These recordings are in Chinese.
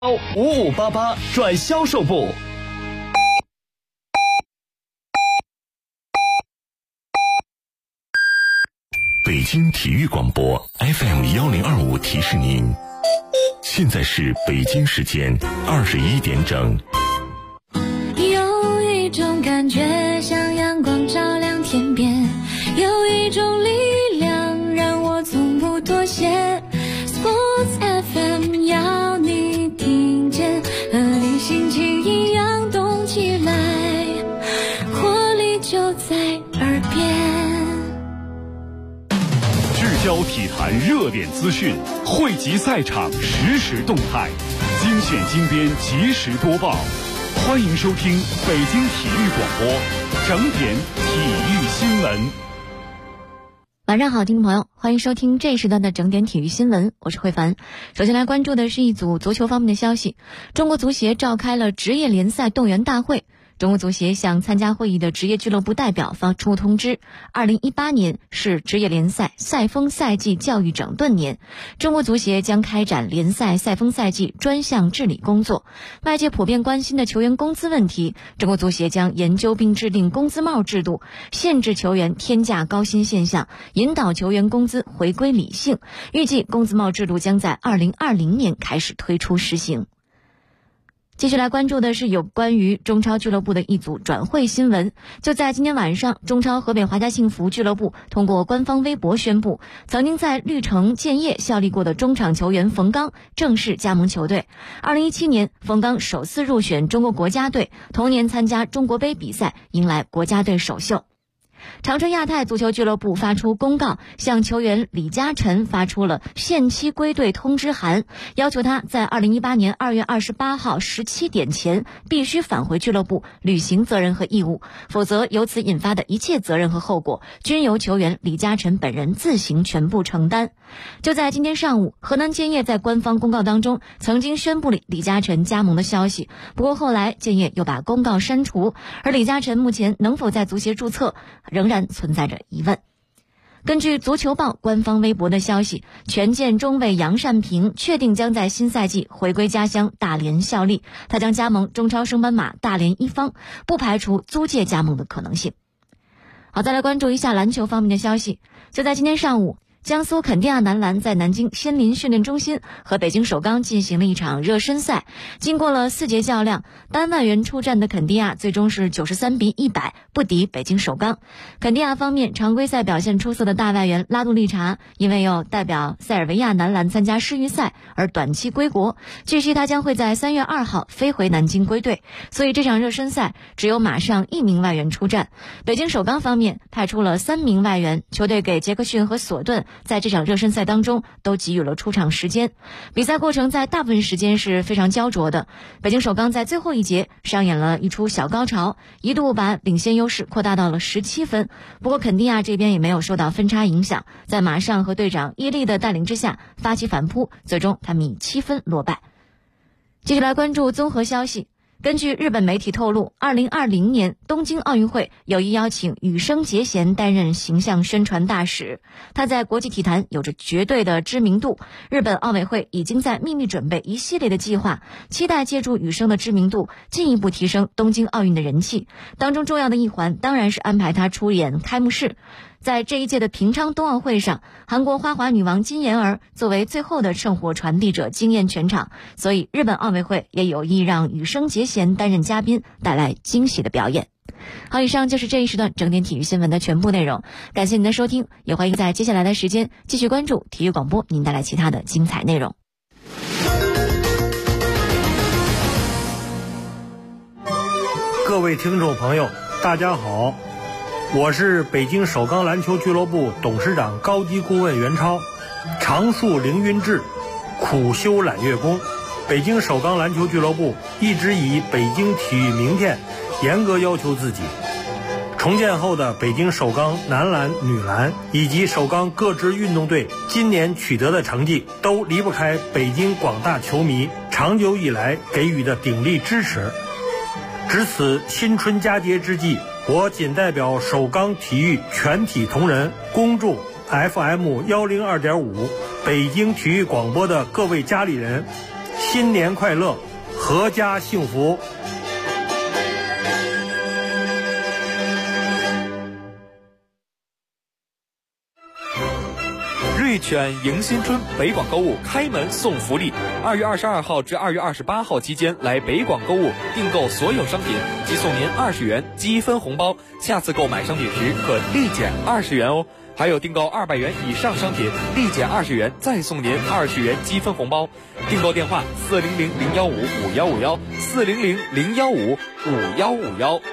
5588转销售部。 北京体育广播 FM1025提示您，现在是北京时间21点整。 有一种感觉像阳光照亮天边，有一种力量让我从不妥协。Sports FM 要你听见，和你心情一样动起来，活力就在耳边。 聚焦体坛热点资讯，汇集赛场实时动态，精选精编及时播报。欢迎收听北京体育广播整点体育新闻。 晚上好，听众朋友，欢迎收听这一时段的整点体育新闻，我是慧凡。首先来关注的是一组足球方面的消息，中国足协召开了职业联赛动员大会。中国足协向参加会议的职业俱乐部代表发出通知，2018年是职业联赛赛风赛季教育整顿年，中国足协将开展联赛赛风赛季专项治理工作。外界普遍关心的球员工资问题，中国足协将研究并制定工资帽制度，限制球员天价高薪现象，引导球员工资回归理性。预计工资帽制度将在2020年开始推出实行。继续来关注的是有关于中超俱乐部的一组转会新闻。就在今天晚上，中超河北华夏幸福俱乐部通过官方微博宣布，曾经在绿城建业效力过的中场球员冯刚正式加盟球队。2017年，冯刚首次入选中国国家队，同年参加中国杯比赛，迎来国家队首秀。长春亚泰足球俱乐部发出公告，向球员李嘉诚发出了限期归队通知函，要求他在2018年2月28号17点前必须返回俱乐部履行责任和义务，否则由此引发的一切责任和后果均由球员李嘉诚本人自行全部承担。就在今天上午，河南建业在官方公告当中曾经宣布了李嘉诚加盟的消息，不过后来建业又把公告删除，而李嘉诚目前能否在足协注册仍然存在着疑问。根据足球报官方微博的消息，权健中卫杨善平确定将在新赛季回归家乡大连效力，他将加盟中超升班马大连一方，不排除租借加盟的可能性。好，再来关注一下篮球方面的消息。就在今天上午，江苏肯迪亚男篮在南京仙林训练中心和北京首钢进行了一场热身赛，经过了4节较量，单外援出战的肯迪亚最终是93-100不敌北京首钢。肯迪亚方面，常规赛表现出色的大外援拉杜利查因为要代表塞尔维亚男篮参加世预赛而短期归国，据悉他将会在3月2号飞回南京归队，所以这场热身赛只有马上1名外援出战。北京首钢方面派出了3名外援，球队给杰克逊和索顿在这场热身赛当中都给予了出场时间。比赛过程在大部分时间是非常焦灼的，北京首钢在最后一节上演了一出小高潮，一度把领先优势扩大到了17分。不过肯迪亚这边也没有受到分差影响，在马上和队长伊利的带领之下发起反扑，最终他们以7分落败。继续来关注综合消息。根据日本媒体透露，2020年东京奥运会有意邀请羽生结弦担任形象宣传大使，他在国际体坛有着绝对的知名度。日本奥委会已经在秘密准备一系列的计划，期待借助羽生的知名度进一步提升东京奥运的人气。当中重要的一环当然是安排他出演开幕式。在这一届的平昌冬奥会上，韩国花滑女王金妍儿作为最后的圣火传递者惊艳全场，所以日本奥委会也有意让羽生结弦担任嘉宾，带来惊喜的表演。好，以上就是这一时段整点体育新闻的全部内容，感谢您的收听，也欢迎在接下来的时间继续关注体育广播您带来其他的精彩内容。 各位听众朋友，大家好，我是北京首钢篮球俱乐部董事长高级顾问袁超。常树凌云志，苦修揽月功。北京首钢篮球俱乐部一直以北京体育名片严格要求自己。重建后的北京首钢男篮、女篮以及首钢各支运动队今年取得的成绩，都离不开北京广大球迷长久以来给予的鼎力支持。值此新春佳节之际，我谨代表首钢体育全体同仁，恭祝 FM102.5 北京体育广播的各位家里人新年快乐，阖家幸福。 瑞犬迎新春北广购物开门送福利，2月22号至2月28号期间来北广购物订购所有商品即送您20元积分红包，下次购买商品时可立减20元哦。还有订购200元以上商品立减20元，再送您20元积分红包。订购电话400-015-5151，400-015-5151。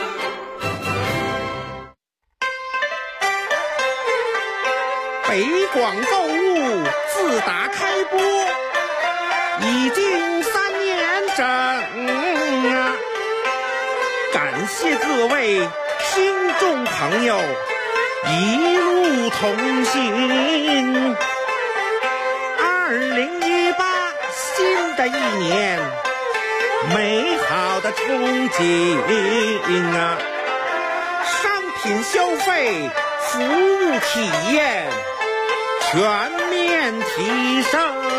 北广购物自打开播已经3年整啊！感谢各位听众朋友一路同行。2018新的一年，美好的憧憬啊！商品消费，服务体验全面提升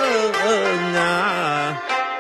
啊！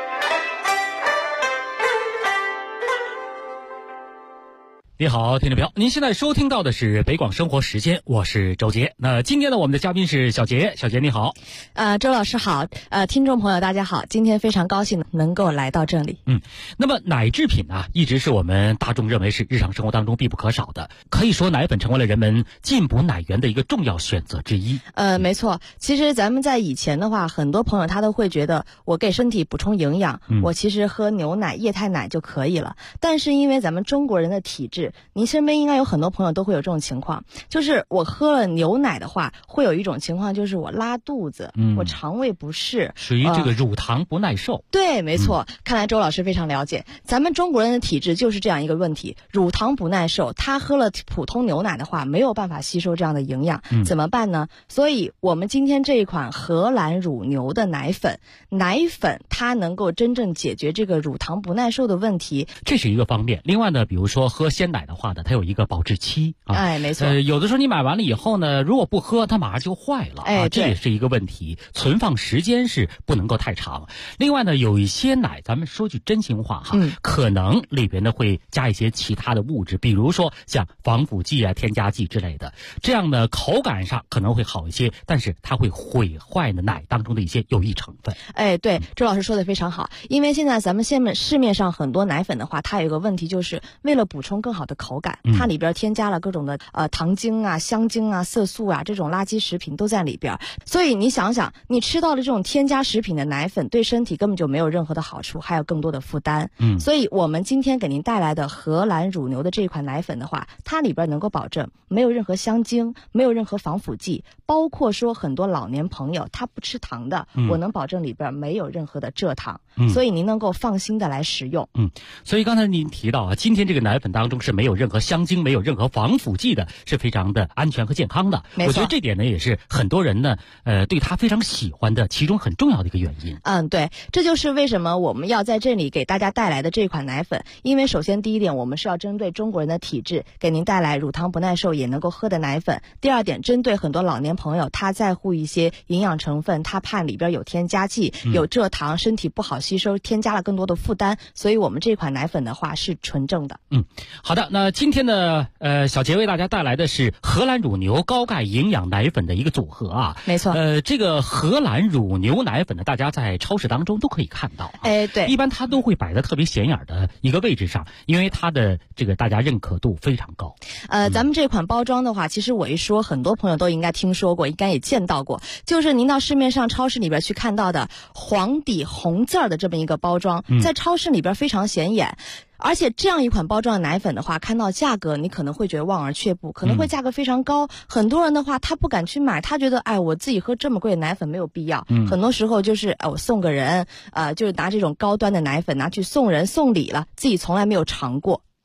你好，听众朋友，您现在收听到的是北广生活时间，我是周杰。那今天呢，我们的嘉宾是小杰，小杰你好。 周老师好，听众朋友大家好，今天非常高兴能够来到这里。 那么奶制品啊，一直是我们大众认为是日常生活当中必不可少的，可以说奶粉成为了人们进补奶源的一个重要选择之一。 没错，其实咱们在以前的话，很多朋友他都会觉得我给身体补充营养，我其实喝牛奶、液态奶就可以了。但是因为咱们中国人的体质，您身边应该有很多朋友都会有这种情况，就是我喝了牛奶的话，会有一种情况就是我拉肚子，我肠胃不适， 属于这个乳糖不耐受。 对，没错，看来周老师非常了解，咱们中国人的体质就是这样一个问题，乳糖不耐受，他喝了普通牛奶的话，没有办法吸收这样的营养，怎么办呢？所以我们今天这一款荷兰乳牛的奶粉它能够真正解决这个乳糖不耐受的问题， 这是一个方面。另外呢，比如说喝鲜奶的话呢，它有一个保质期啊。 哎，没错。 有的时候你买完了以后呢，如果不喝，它马上就坏了啊，这也是一个问题。存放时间是不能够太长。另外呢，有一些奶，咱们说句真心话哈，可能里边呢会加一些其他的物质，比如说像防腐剂啊、添加剂之类的，这样呢口感上可能会好一些，但是它会毁坏呢奶当中的一些有益成分。 哎，对，周老师说的非常好。因为现在咱们市面上很多奶粉的话，它有一个问题，就是为了补充更好的口感，它里边添加了各种的糖精啊、香精啊、色素啊，这种垃圾食品都在里边。所以你想想，你吃到了这种添加食品的奶粉，对身体根本就没有任何的好处，还有更多的负担。所以我们今天给您带来的荷兰乳牛的这款奶粉的话，它里边能够保证没有任何香精，没有任何防腐剂，包括说很多老年朋友他不吃糖的，我能保证里边没有任何的蔗糖，所以您能够放心的来食用。 所以刚才您提到啊，今天这个奶粉当中是没有任何香精、没有任何防腐剂的，是非常的安全和健康的。我觉得这点呢，也是很多人呢，对它非常喜欢的其中很重要的一个原因。 对，这就是为什么我们要在这里给大家带来的这款奶粉。因为首先第一点，我们是要针对中国人的体质，给您带来乳糖不耐受也能够喝的奶粉。第二点，针对很多老年朋友，他在乎一些营养成分，他怕里边有添加剂、有蔗糖，身体不好吸收，添加了更多的负担，所以我们这款奶粉的话是纯正的。 好的，那今天呢，小杰为大家带来的是荷兰乳牛高钙营养奶粉的一个组合啊。 没错。 这个荷兰乳牛奶粉呢，大家在超市当中都可以看到。 对， 一般它都会摆在特别显眼的一个位置上，因为它的这个大家认可度非常高。 咱们这款包装的话，其实我一说，很多朋友都应该听说过，应该也见到过，就是您到市面上超市里边去看到的黄底红字儿的这么一个包装，在超市里边非常显眼。而且这样一款包装的奶粉的话，看到价格你可能会觉得望而却步，可能会价格非常高。很多人的话他不敢去买，他觉得我自己喝这么贵的奶粉没有必要。很多时候就是我送个人，就是拿这种高端的奶粉拿去送人送礼了，自己从来没有尝过。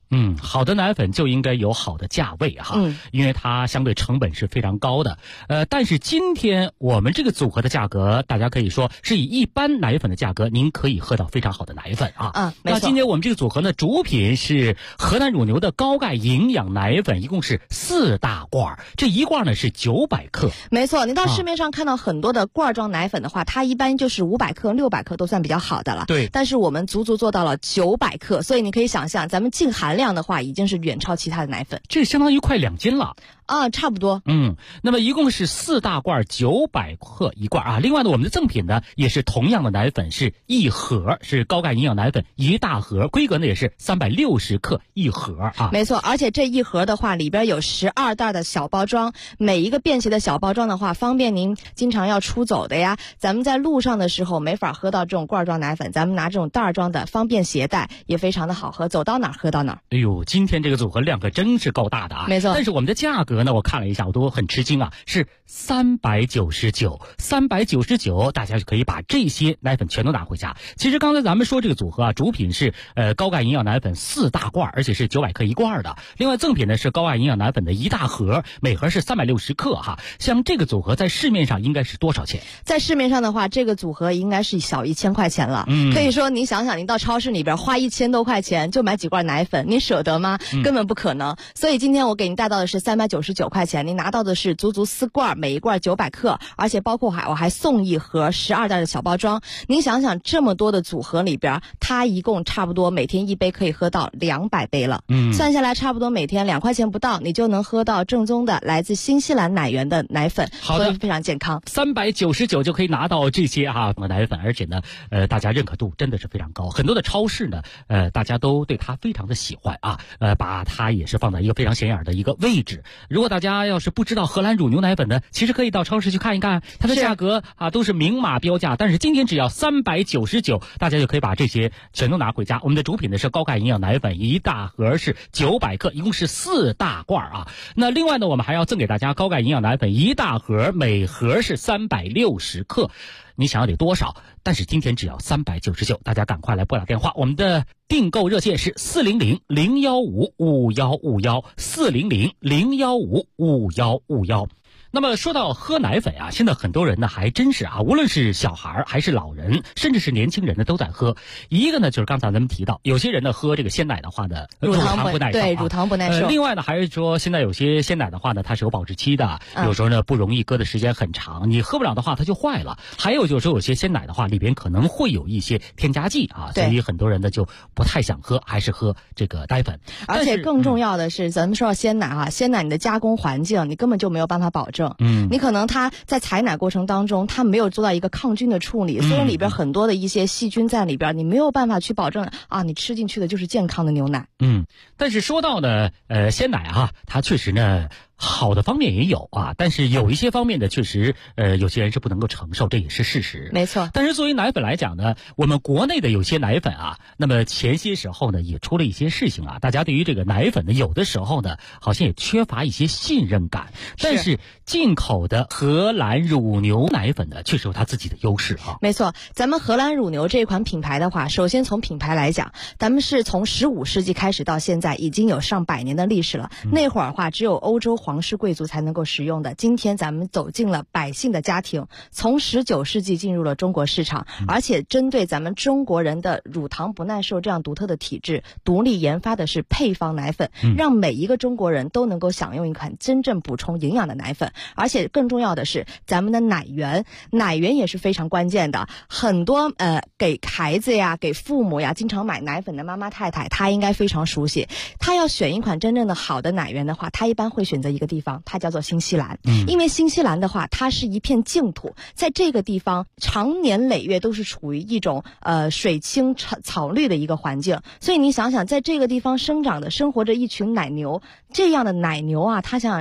好的奶粉就应该有好的价位哈，因为它相对成本是非常高的。但是今天我们这个组合的价格，大家可以说是以一般奶粉的价格，您可以喝到非常好的奶粉啊。 没错。 那今天我们这个组合呢，主品是河南乳牛的高钙营养奶粉，一共是4大罐，这一罐呢是900克。 没错，您到市面上看到很多的罐装奶粉的话，它一般就是500克、600克都算比较好的了。 对。 但是我们足足做到了900克，所以你可以想象，咱们净含量的话，已经是远超其他的奶粉。 这相当于快2斤了。 差不多。 那么一共是4大罐900克一罐啊。另外呢，我们的赠品呢也是同样的奶粉，是一盒，是高钙营养奶粉一大盒，规格呢也是360克一盒啊。 没错，而且这一盒的话，里边有12袋的小包装，每一个便携的小包装的话，方便您经常要出走的呀。咱们在路上的时候没法喝到这种罐装奶粉，咱们拿这种袋装的，方便携带，也非常的好喝，走到哪儿喝到哪儿。 哎呦，今天这个组合量可真是够大的啊！ 没错。 但是我们的价格呢，我看了一下，我都很吃惊啊，是399，大家就可以把这些奶粉全都拿回家。其实刚才咱们说这个组合啊，主品是高钙营养奶粉4大罐，而且是900克一罐的。另外赠品呢是高钙营养奶粉的一大盒，每盒是360克哈。像这个组合在市面上应该是多少钱？ 在市面上的话，这个组合应该是小1000块钱了。可以说您想想，您到超市里边花1000多块钱就买几罐奶粉，您舍得吗？根本不可能。所以今天我给您带到的是399块钱，您拿到的是足足4罐，每一罐900克，而且包括我还送一盒12袋的小包装。您想想，这么多的组合里边，它一共差不多每天一杯可以喝到200杯了。算下来差不多每天2块钱不到，你就能喝到正宗的来自新西兰奶源的奶粉， 好的， 非常健康。 399就可以拿到这些奶粉，而且呢，大家认可度真的是非常高。很多的超市呢，大家都对它非常的喜欢啊，把它也是放在一个非常显眼的一个位置。如果大家要是不知道荷兰乳牛奶粉呢，其实可以到超市去看一看，它的价格都是明码标价，但是今天只要399，大家就可以把这些全都拿回家。我们的主品呢是高钙营养奶粉，一大盒是900克，一共是4大罐啊。那另外呢，我们还要赠给大家高钙营养奶粉一大盒，每盒是360克。你想要得多少？但是今天只要399，大家赶快来拨打电话，我们的订购热线是400-015-5151，400-015-5151。那么说到喝奶粉啊，现在很多人呢还真是无论是小孩还是老人，甚至是年轻人呢都在喝。一个呢就是刚才咱们提到，有些人呢喝这个鲜奶的话呢，乳糖不耐受， 对，乳糖不耐受。 另外呢还是说，现在有些鲜奶的话呢，它是有保质期的，有时候呢不容易搁的时间很长，你喝不了的话它就坏了。还有就是说有些鲜奶的话里边可能会有一些添加剂所以很多人呢就不太想喝，还是喝这个奶粉。 而且更重要的是，咱们说到鲜奶鲜奶你的加工环境你根本就没有办法保证。你可能它在采奶过程当中，它没有做到一个抗菌的处理，所以里边很多的一些细菌在里边，你没有办法去保证你吃进去的就是健康的牛奶。 但是说到呢，鲜奶它确实呢好的方面也有但是有一些方面的确实有些人是不能够承受，这也是事实。 没错。 但是作为奶粉来讲呢，我们国内的有些奶粉那么前些时候呢也出了一些事情大家对于这个奶粉呢有的时候呢好像也缺乏一些信任感。但是进口的荷兰乳牛奶粉呢确实有它自己的优势没错，咱们荷兰乳牛这款品牌的话，首先从品牌来讲，咱们是从15世纪开始到现在已经有上百年的历史了。那会儿只有欧洲皇室贵族才能够使用的，今天咱们走进了百姓的家庭，从19世纪进入了中国市场，而且针对咱们中国人的乳糖不耐受这样独特的体质，独立研发的是配方奶粉，让每一个中国人都能够享用一款真正补充营养的奶粉。而且更重要的是，咱们的奶源也是非常关键的。很多给孩子给父母经常买奶粉的妈妈太太，她应该非常熟悉。她要选一款真正的好的奶源的话，她一般会选择一个地方，它叫做新西兰。因为新西兰的话，它是一片净土，在这个地方长年累月都是处于一种水清草绿的一个环境，所以你想想，在这个地方生活着一群奶牛，这样的奶牛它想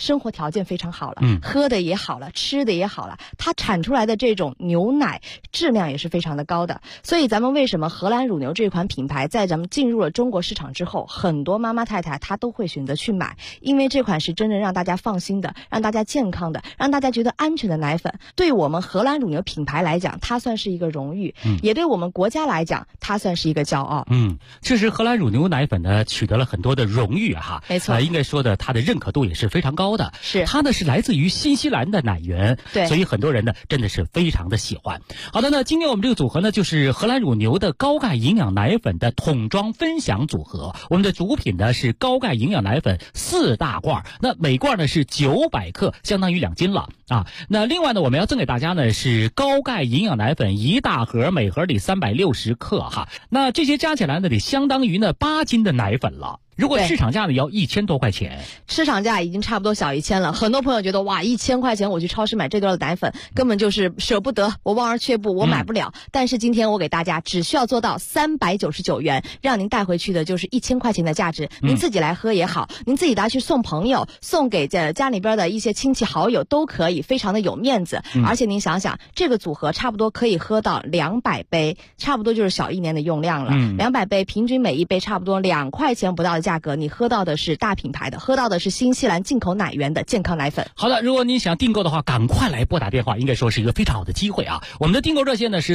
生活条件非常好了，喝的也好了，吃的也好了，它产出来的这种牛奶质量也是非常的高的。所以咱们为什么荷兰乳牛这款品牌在咱们进入了中国市场之后，很多妈妈太太她都会选择去买，因为这款是真正让大家放心的，让大家健康的，让大家觉得安全的奶粉。对我们荷兰乳牛品牌来讲，它算是一个荣誉，也对我们国家来讲，它算是一个骄傲。 确实荷兰乳牛奶粉呢取得了很多的荣誉哈， 没错， 应该说的它的认可度也是非常高的。 是， 它呢是来自于新西兰的奶源， 对， 所以很多人呢真的是非常的喜欢。好的，那今天我们这个组合呢就是荷兰乳牛的高钙营养奶粉的桶装分享组合。我们的主品呢是高钙营养奶粉4大罐，那每罐呢是900克，相当于2斤了啊。那另外呢，我们要赠给大家呢是高钙营养奶粉1大盒，每盒里360克哈。那这些加起来呢得相当于呢8斤的奶粉了。如果市场价呢要1000多块钱， 市场价已经差不多小1000了。很多朋友觉得哇，1000块钱我去超市买这段的奶粉根本就是舍不得，我望而却步，我买不了。但是今天我给大家只需要做到399元，让您带回去的就是1000块钱的价值。您自己来喝也好，您自己拿去送朋友，送给家里边的一些亲戚好友都可以，非常的有面子。而且您想想，这个组合差不多可以喝到200杯，差不多就是小1年的用量了。200杯，平均每一杯差不多2块钱不到的价格，你喝到的是大品牌的，喝到的是新西兰进口奶源的健康奶粉。 好的，如果您想订购的话，赶快来拨打电话，应该说是一个非常好的机会啊。我们的订购热线呢是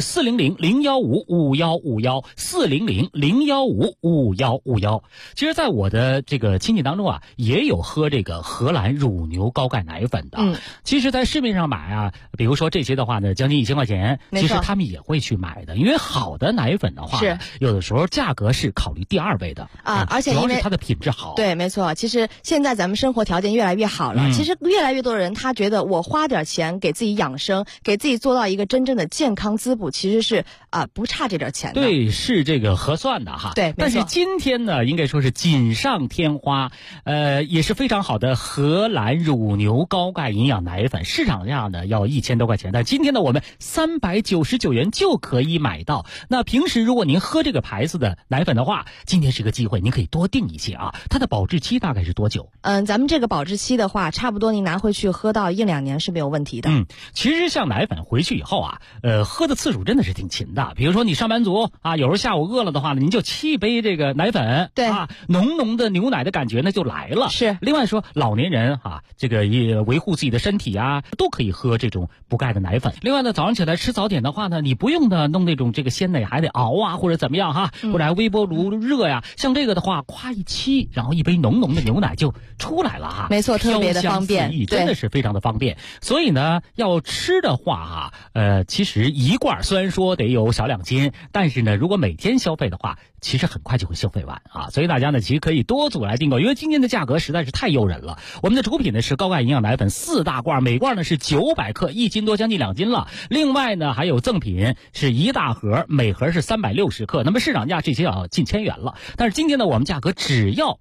400-015-5151，400-015-5151。其实在我的这个亲戚当中啊，也有喝这个荷兰乳牛高钙奶粉的。其实在市面上买啊，比如说这些的话呢，将近1000块钱，其实他们也会去买的，因为好的奶粉的话呢，有的时候价格是考虑第2位的啊。 而且因为主要是它的品质好。 对，没错。其实现在咱们生活条件越来越好了，其实越来越多人他觉得我花点钱给自己养生，给自己做到一个真正的健康滋补，其实是不差这点钱的。 对，是这个合算的哈。 对， 但是今天呢，应该说是锦上添花，也是非常好的荷兰乳牛高钙营养奶粉，市场价呢要1000多块钱，但今天呢我们399元就可以买到。那平时如果您喝这个牌子的奶粉的话，今天是个机会，您可以多订一些啊。它的保质期大概是多久？ 咱们这个保质期的话，差不多您拿回去喝到1、2年是没有问题的。 其实像奶粉回去以后啊，喝的次数真的是挺勤的。比如说你上班族啊，有时候下午饿了的话呢，您就沏一杯这个奶粉， 对啊，浓浓的牛奶的感觉呢就来了。 是。 另外说老年人啊，这个也维护自己的身体啊，都可以喝这种补钙的奶粉。另外呢，早上起来吃早点的话呢，你不用呢弄那种这个鲜奶还得熬啊，或者怎么样哈，或者还微波炉热呀。像这个的话，夸一沏，然后一杯浓浓的牛奶就出来了哈。 没错，特别的方便， 真的是非常的方便。所以呢，要吃的话其实一罐虽然说得有小2斤，但是呢，如果每天消费的话，其实很快就会消费完啊。所以大家呢，其实可以多组来订购，因为今天的价格实在是太诱人了。我们的主品呢是高钙营养奶粉4大罐，每罐呢是900克，1斤多，将近2斤了。另外呢，还有赠品是1大盒，每盒是360克。那么市场价这些要近1000元了，但是今天呢，我们价格只要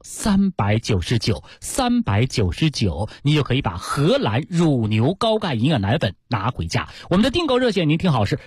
399，你就可以把荷兰乳牛高钙营养奶粉拿回家。我们的订购热线您听好是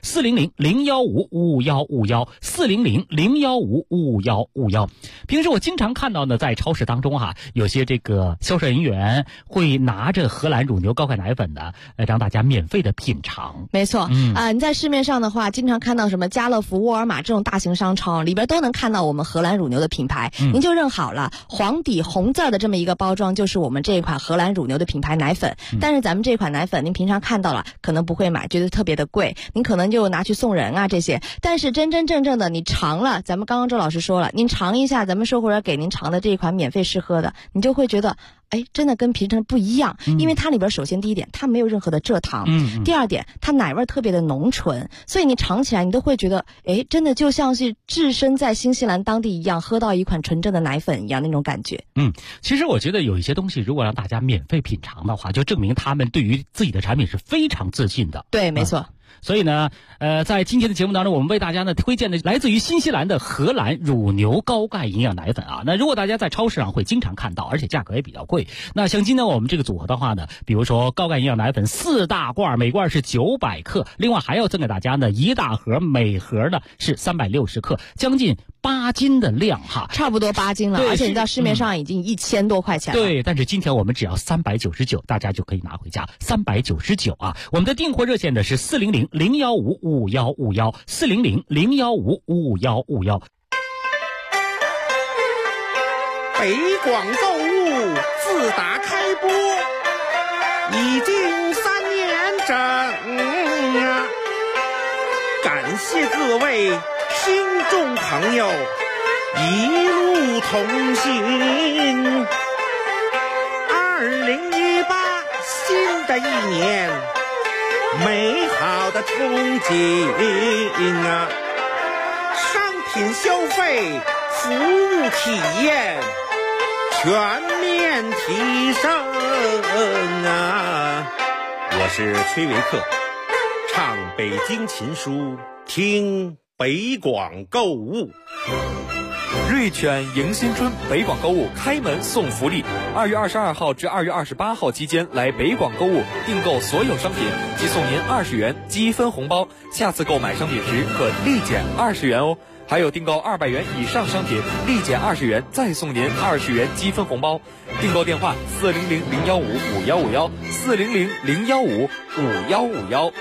400-015-5151，400-015-5151。平时我经常看到呢，在超市当中有些这个销售人员会拿着荷兰乳牛高钙奶粉的，让大家免费的品尝。 没错，你在市面上的话，经常看到什么家乐福、沃尔玛这种大型商超里边都能看到我们荷兰乳牛的品牌，您就认好了，黄底红字的这么一个包装就是我们这一款荷兰乳牛的品牌奶粉。但是咱们这款奶粉您平常看到了可能不会买，觉得特别的贵，您可能就拿去送人啊这些。但是真真正正的你尝了，咱们刚刚周老师说了，您尝一下咱们售货员给您尝的这一款免费试喝的，你就会觉得真的跟平常不一样。因为它里边首先第一点它没有任何的蔗糖，第二点它奶味特别的浓醇，所以你尝起来你都会觉得真的就像是置身在新西兰当地一样，喝到一款纯正的奶粉一样那种感觉。 其实我觉得有一些东西如果让大家免费品尝的话，就证明他们对于自己的产品是非常自信的。 对，没错。 所以呢，在今天的节目当中，我们为大家呢推荐的来自于新西兰的荷兰乳牛高钙营养奶粉啊。那如果大家在超市上会经常看到，而且价格也比较贵。那像今天我们这个组合的话呢，比如说高钙营养奶粉4大罐，每罐是900克，另外还要赠给大家呢1大盒，每盒呢是360克，将近 8斤的量哈， 差不多8斤了，而且你到市面上已经1000多块钱了。 对，但是今天我们只要399，大家就可以拿回家，399啊！我们的订货热线呢是400-015-5151，400-015-5151。 北广购物自打开播已经3年整啊，感谢各位听众朋友一路同行。2018新的一年，美好的憧憬啊，商品消费服务体验全面提升啊！我是崔维克，唱北京琴书，听北广购物。 瑞犬迎新春北广购物开门送福利，2月22号至2月28号期间来北广购物订购所有商品，即送您20元积分红包，下次购买商品时可立减20元哦。还有订购200元以上商品，立减20元，再送您20元积分红包。订购电话400-015-5151，400-015-5151。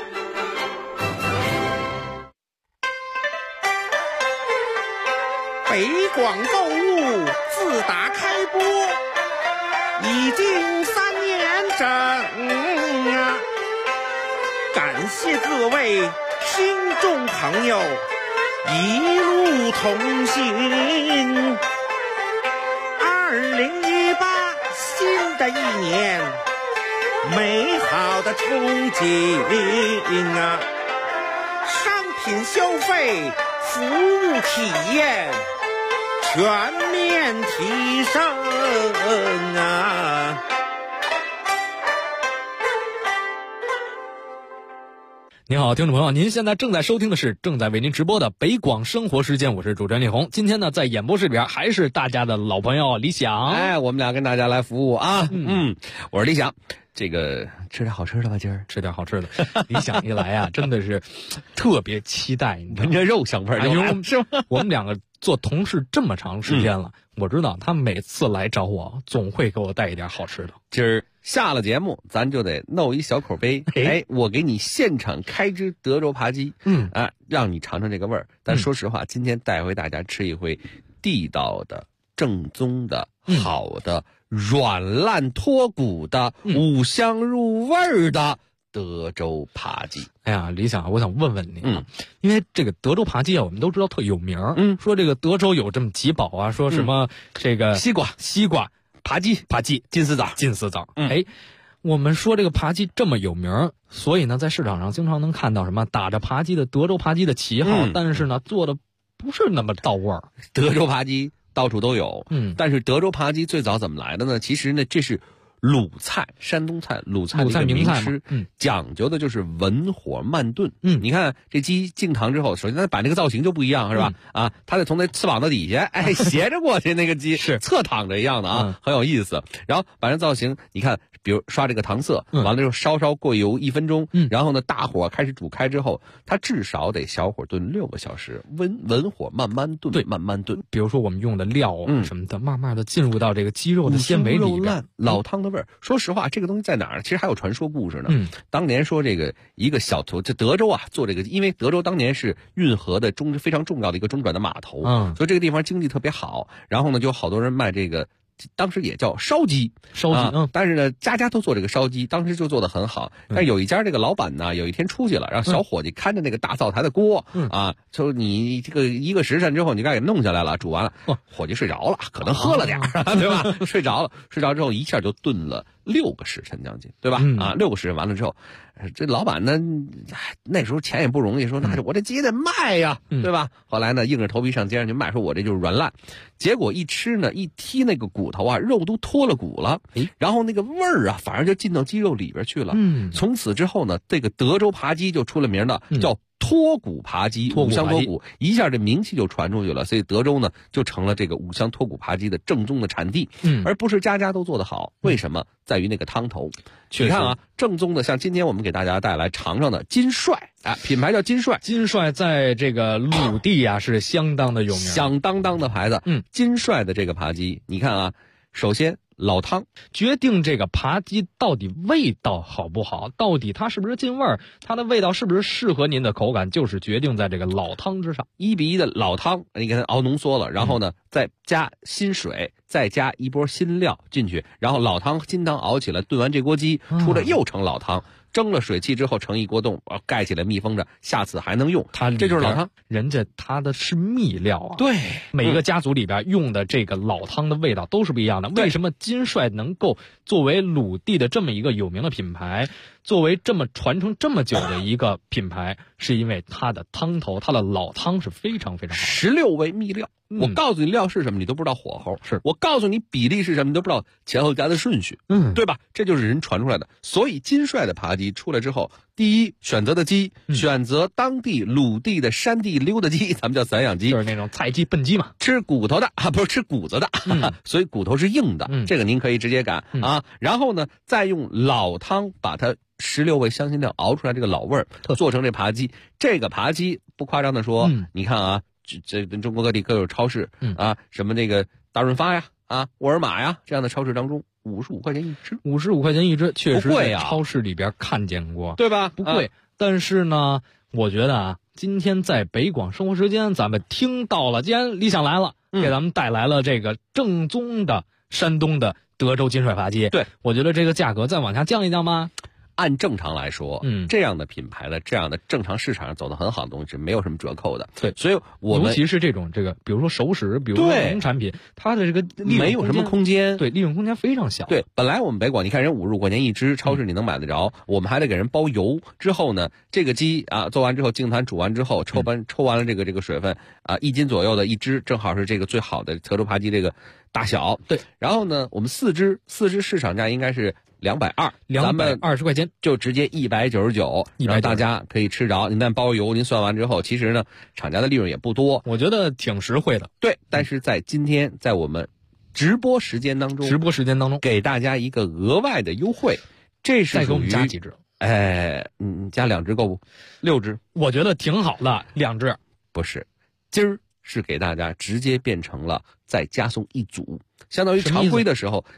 北广购物自打开播已经3年整啊，感谢各位听众朋友一路同行。2018新的一年，美好的憧憬啊，商品消费服务体验全面提升啊！ 您好，听众朋友，您现在正在收听的是正在为您直播的北广生活时间，我是主持人李红。今天呢，在演播室里边还是大家的老朋友李想。 哎，我们俩跟大家来服务啊。我是李想。这个吃点好吃的吧，今儿吃点好吃的。 李想一来啊，真的是特别期待， 闻着肉香味儿就来了，是吗？ 我们两个做同事这么长时间了，我知道他每次来找我，总会给我带一点好吃的。 今儿下了节目，咱就得弄一小口杯，我给你现场开只德州扒鸡，让你尝尝这个味儿。但说实话，今天带回大家吃一回地道的、正宗的、好的。软烂脱骨的、五香入味儿的德州扒鸡。 哎呀，李想，我想问问你啊，因为这个德州扒鸡啊，我们都知道特有名，说这个德州有这么几宝啊，说什么这个西瓜、 扒鸡、金丝枣。哎，我们说这个扒鸡这么有名，所以呢，在市场上经常能看到什么打着扒鸡的德州扒鸡的旗号，但是呢，做的不是那么到味儿。 德州扒鸡到处都有，但是德州扒鸡最早怎么来的呢？其实呢，这是鲁菜，山东菜，鲁菜的一个名吃，讲究的就是文火慢炖。你看这鸡进膛之后，首先它摆那个造型就不一样，是吧？它得从那翅膀的底下，斜着过去，那个鸡是侧躺着一样的啊，很有意思。然后摆成造型，你看，比如刷这个糖色，完了之后稍过油1分钟，然后呢大火开始煮开之后，它至少得小火炖6个小时，文火慢慢炖，对，慢慢炖。 比如说我们用的料什么的，慢慢的进入到这个鸡肉的纤维里边， 老汤的味儿。说实话，这个东西在哪儿？其实还有传说故事呢。当年说这个一个小头，这德州啊做这个，因为德州当年是运河的非常重要的一个中转的码头，所以这个地方经济特别好。然后呢，就好多人卖这个。当时也叫烧鸡，但是呢，家家都做这个烧鸡，当时就做得很好。但有一家这个老板呢，有一天出去了，让小伙计看着那个大灶台的锅，说你这个1个时辰之后，你该给弄下来了，煮完了，伙计睡着了，可能喝了点对吧？睡着之后一下就炖了6个时辰将近，对吧？6个时辰完了之后，这老板呢，那时候钱也不容易，说那我这鸡得卖呀，对吧？后来呢，硬着头皮上街上去卖，说我这就是软烂。结果一吃呢，一剔那个骨头啊，肉都脱了骨了，然后那个味儿啊，反而就进到鸡肉里边去了。从此之后呢，这个德州扒鸡就出了名的，叫脱骨扒鸡，五香脱骨，一下这名气就传出去了，所以德州呢就成了这个五香脱骨扒鸡的正宗的产地，而不是家家都做得好。为什么？在于那个汤头。你看啊，正宗的，像今天我们给大家带来尝尝的金帅啊，品牌叫金帅。 金帅在这个鲁地啊是相当的有名， 响当当的牌子。金帅的这个扒鸡，你看啊，首先老汤决定这个扒鸡到底味道好不好，到底它是不是进味儿，它的味道是不是适合您的口感，就是决定在这个老汤之上。 1:1的老汤，你给它熬浓缩了，然后呢再加新水，再加一波新料进去，然后老汤金汤熬起来，炖完这锅鸡出来又成老汤。蒸了水汽之后盛一锅冻，盖起来密封着，下次还能用。这就是老汤， 人家它的是秘料啊。 对， 每个家族里边用的这个老汤的味道都是不一样的。为什么金帅能够作为鲁地的这么一个有名的品牌，作为这么传承这么久的一个品牌，是因为它的汤头，它的老汤是非常非常好。 16味秘料。我告诉你料是什么，你都不知道火候；我告诉你比例是什么，你都不知道前后加的顺序，对吧？这就是人传出来的。所以金帅的扒鸡出来之后，第一选择的鸡，选择当地鲁地的山地溜达鸡，咱们叫散养鸡， 就是那种菜鸡笨鸡嘛， 吃骨头的啊，不是吃骨子的，所以骨头是硬的，这个您可以直接擀啊。然后呢，再用老汤把它16味香辛料熬出来这个老味儿，做成这扒鸡。这个扒鸡不夸张的说，你看啊。这中国各地各有超市啊，什么那个大润发呀，啊沃尔玛呀这样的超市当中，55块钱一只 ，55块钱一只，确实在超市里边看见过， 对吧？ 不贵，但是呢，我觉得啊，今天在北广生活时间，咱们听到了，既然理想来了，给咱们带来了这个正宗的山东的德州金帅扒鸡， 对， 我觉得这个价格再往下降一降吗？ 按正常来说，这样的品牌的这样的正常市场上走得很好的东西是没有什么折扣的。 对， 所以我们尤其是这种比如说熟食，比如说农产品，它的这个没有什么空间， 对，利润空间非常小。 对，本来我们北广，你看人55块钱一只，超市你能买得着，我们还得给人包邮。之后呢，这个鸡啊做完之后，净坛煮完之后，抽完了这个水分啊，1斤左右的一只，正好是这个最好的德州扒鸡这个大小。 对， 然后呢，我们4只市场价应该是220，咱们 220块钱就直接199，让大家可以吃着。您但包邮，您算完之后，其实呢，厂家的利润也不多， 我觉得挺实惠的。 对，但是在今天，在我们直播时间当中，给大家一个额外的优惠，这是再给我们加几只？ 加2只够不？6只， 我觉得挺好的，2只不是，今儿是给大家直接变成了再加送一组，相当于常规的时候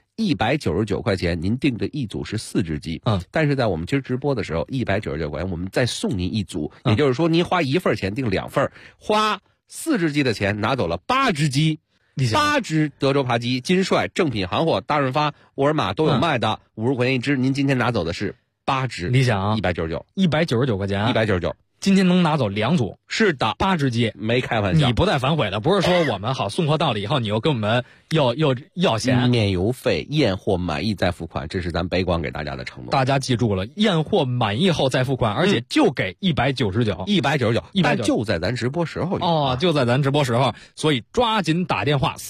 199块钱，您订的一组是4只鸡，但是在我们今儿直播的时候199块钱，我们再送您一组，也就是说您花1份钱订2份，花4只鸡的钱拿走了8只鸡。8只德州扒鸡，金帅正品行货，大润发、沃尔玛都有卖的，50块钱一只。您今天拿走的是8只， 理想啊 ，199 块钱 ，199。 今天能拿走2组， 是的 ，8只鸡， 没开玩笑。 你不带反悔的，不是说我们好送货到了以后，你又跟我们要钱， 免邮费，验货满意再付款，这是咱北广给大家的承诺。 大家记住了，验货满意后再付款，而且就给199， 但就在咱直播时候哦，就在咱直播时候，所以抓紧打电话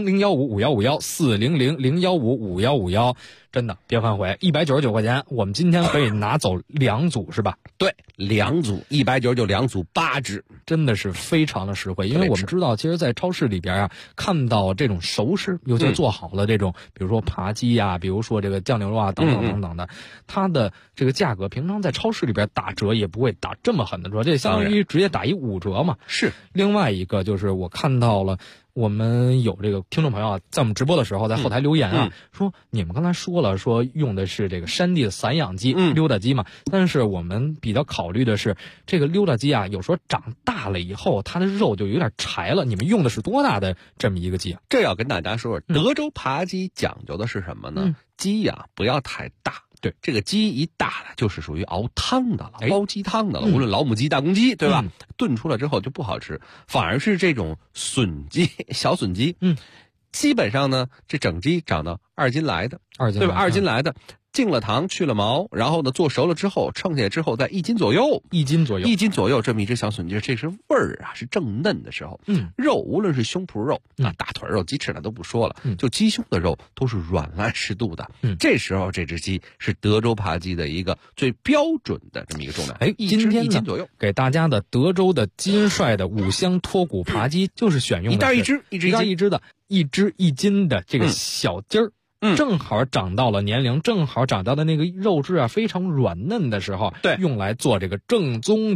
400-015-5151，400-015-5151。真的别反悔，199块钱，我们今天可以拿走2组，是吧？ 对，2组199，2组8只， 真的是非常的实惠。因为我们知道，其实，在超市里边啊，看到这种熟食，尤其做好了这种，比如说扒鸡呀，比如说这个酱牛肉啊，等等等等的，它的这个价格，平常在超市里边打折也不会打这么狠的折，这相当于直接打一5折嘛。 是。 另外一个就是我看到了。我们有这个听众朋友啊，在我们直播的时候，在后台留言啊，说你们刚才说了，说用的是这个山地的散养鸡，溜达鸡嘛。但是我们比较考虑的是，这个溜达鸡啊，有时候长大了以后，它的肉就有点柴了。你们用的是多大的这么一个鸡啊？ 这要跟大家说，德州扒鸡讲究的是什么呢？鸡呀，不要太大。对，这个鸡一大了，就是属于熬汤的了，煲鸡汤的了。无论老母鸡、大公鸡，对吧？炖出来之后就不好吃，反而是这种笋鸡、小笋鸡，基本上呢，这整鸡长到2斤来的，对吧？2斤来的， 净了糖去了毛，然后呢做熟了之后称下来之后在1斤左右 ，1斤左右这么一只小笋鸡，这是味儿啊，是正嫩的时候。肉无论是胸脯肉大腿肉、鸡翅呢都不说了，就鸡胸的肉都是软烂适度的。这时候这只鸡是德州扒鸡的一个最标准的这么一个重量。 今天 1斤左右给大家的德州的金帅的5香脱骨扒鸡，就是选用的一只的 1只1斤的这个小鸡儿。正好长到了年龄，正好长到的那个肉质啊非常软嫩的时候， 对， 用来做这个正宗